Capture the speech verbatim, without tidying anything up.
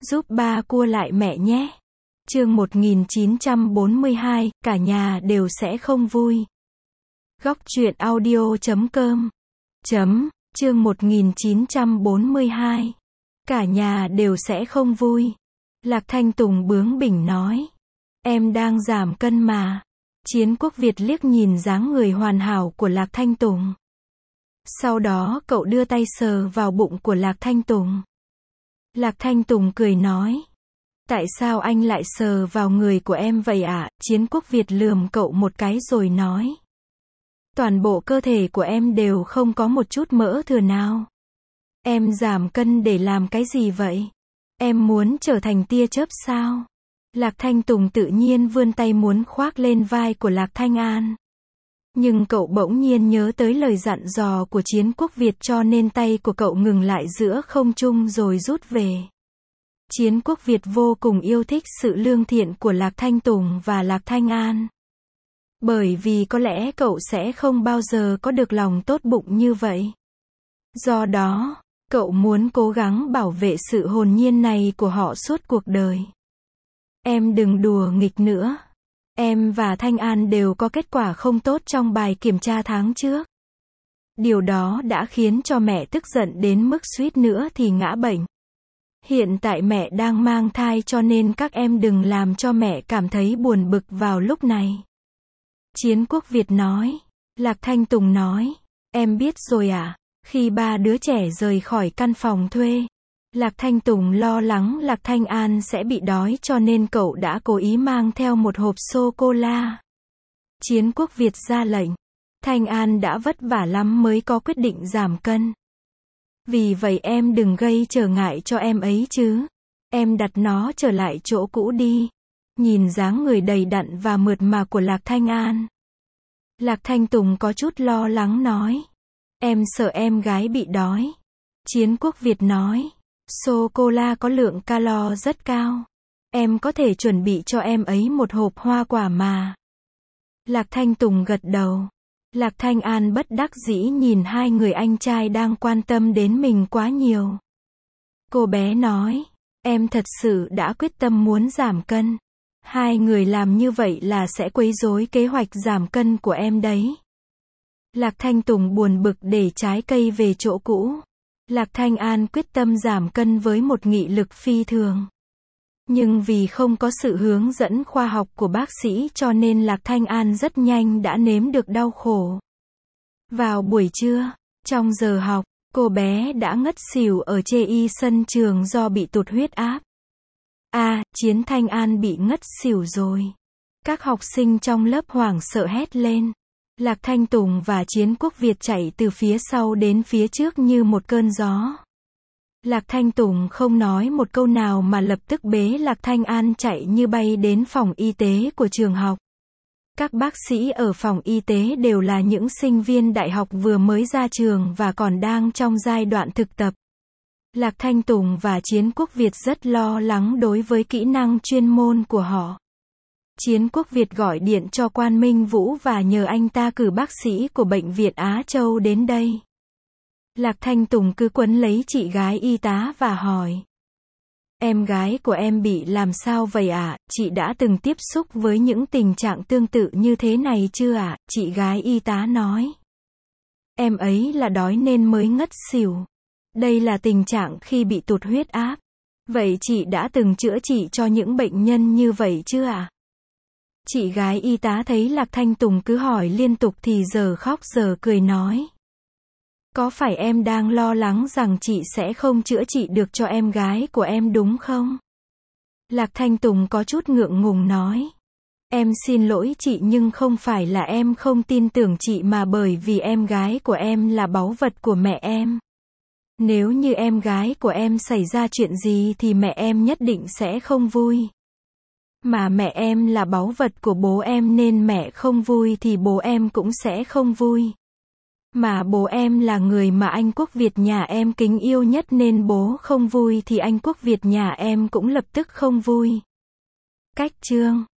Giúp ba cua lại mẹ nhé. Chương một nghìn chín trăm bốn mươi hai, cả nhà đều sẽ không vui. Góc truyện audio chấm com. Chấm, chương một nghìn chín trăm bốn mươi hai. Cả nhà đều sẽ không vui. Lạc Thanh Tùng bướng bỉnh nói. Em đang giảm cân mà. Chiến Quốc Việt liếc nhìn dáng người hoàn hảo của Lạc Thanh Tùng. Sau đó cậu đưa tay sờ vào bụng của Lạc Thanh Tùng. Lạc Thanh Tùng cười nói. Tại sao anh lại sờ vào người của em vậy ạ? À? Chiến Quốc Việt lườm cậu một cái rồi nói. Toàn bộ cơ thể của em đều không có một chút mỡ thừa nào. Em giảm cân để làm cái gì vậy? Em muốn trở thành tia chớp sao? Lạc Thanh Tùng tự nhiên vươn tay muốn khoác lên vai của Lạc Thanh An. Nhưng cậu bỗng nhiên nhớ tới lời dặn dò của Chiến Quốc Việt cho nên tay của cậu ngừng lại giữa không trung rồi rút về. Chiến Quốc Việt vô cùng yêu thích sự lương thiện của Lạc Thanh Tùng và Lạc Thanh An. Bởi vì có lẽ cậu sẽ không bao giờ có được lòng tốt bụng như vậy. Do đó, cậu muốn cố gắng bảo vệ sự hồn nhiên này của họ suốt cuộc đời. Em đừng đùa nghịch nữa. Em và Thanh An đều có kết quả không tốt trong bài kiểm tra tháng trước. Điều đó đã khiến cho mẹ tức giận đến mức suýt nữa thì ngã bệnh. Hiện tại mẹ đang mang thai cho nên các em đừng làm cho mẹ cảm thấy buồn bực vào lúc này. Chiến Quốc Việt nói. Lạc Thanh Tùng nói. Em biết rồi ạ. À? Khi ba đứa trẻ rời khỏi căn phòng thuê, Lạc Thanh Tùng lo lắng Lạc Thanh An sẽ bị đói cho nên cậu đã cố ý mang theo một hộp sô-cô-la. Chiến Quốc Việt ra lệnh. Thanh An đã vất vả lắm mới có quyết định giảm cân. Vì vậy em đừng gây trở ngại cho em ấy chứ. Em đặt nó trở lại chỗ cũ đi. Nhìn dáng người đầy đặn và mượt mà của Lạc Thanh An. Lạc Thanh Tùng có chút lo lắng nói. Em sợ em gái bị đói. Chiến Quốc Việt nói. Sô-cô-la có lượng calo rất cao. Em có thể chuẩn bị cho em ấy một hộp hoa quả mà. Lạc Thanh Tùng gật đầu. Lạc Thanh An bất đắc dĩ nhìn hai người anh trai đang quan tâm đến mình quá nhiều. Cô bé nói. Em thật sự đã quyết tâm muốn giảm cân. Hai người làm như vậy là sẽ quấy rối kế hoạch giảm cân của em đấy. Lạc Thanh Tùng buồn bực để trái cây về chỗ cũ. Lạc Thanh An quyết tâm giảm cân với một nghị lực phi thường. Nhưng vì không có sự hướng dẫn khoa học của bác sĩ cho nên Lạc Thanh An rất nhanh đã nếm được đau khổ. Vào buổi trưa, trong giờ học, cô bé đã ngất xỉu ở chê y sân trường do bị tụt huyết áp. À, Chiến Thanh An bị ngất xỉu rồi. Các học sinh trong lớp hoảng sợ hét lên. Lạc Thanh Tùng và Chiến Quốc Việt chạy từ phía sau đến phía trước như một cơn gió. Lạc Thanh Tùng không nói một câu nào mà lập tức bế Lạc Thanh An chạy như bay đến phòng y tế của trường học. Các bác sĩ ở phòng y tế đều là những sinh viên đại học vừa mới ra trường và còn đang trong giai đoạn thực tập. Lạc Thanh Tùng và Chiến Quốc Việt rất lo lắng đối với kỹ năng chuyên môn của họ. Chiến Quốc Việt gọi điện cho Quan Minh Vũ và nhờ anh ta cử bác sĩ của Bệnh viện Á Châu đến đây. Lạc Thanh Tùng cứ quấn lấy chị gái y tá và hỏi. Em gái của em bị làm sao vậy ạ? À? Chị đã từng tiếp xúc với những tình trạng tương tự như thế này chưa ạ? À? Chị gái y tá nói. Em ấy là đói nên mới ngất xỉu. Đây là tình trạng khi bị tụt huyết áp. Vậy chị đã từng chữa trị cho những bệnh nhân như vậy chưa ạ? À? Chị gái y tá thấy Lạc Thanh Tùng cứ hỏi liên tục thì giờ khóc giờ cười nói. Có phải em đang lo lắng rằng chị sẽ không chữa trị được cho em gái của em đúng không? Lạc Thanh Tùng có chút ngượng ngùng nói. Em xin lỗi chị nhưng không phải là em không tin tưởng chị mà bởi vì em gái của em là báu vật của mẹ em. Nếu như em gái của em xảy ra chuyện gì thì mẹ em nhất định sẽ không vui. Mà mẹ em là báu vật của bố em nên mẹ không vui thì bố em cũng sẽ không vui. Mà bố em là người mà anh Quốc Việt nhà em kính yêu nhất nên bố không vui thì anh Quốc Việt nhà em cũng lập tức không vui. Cách chương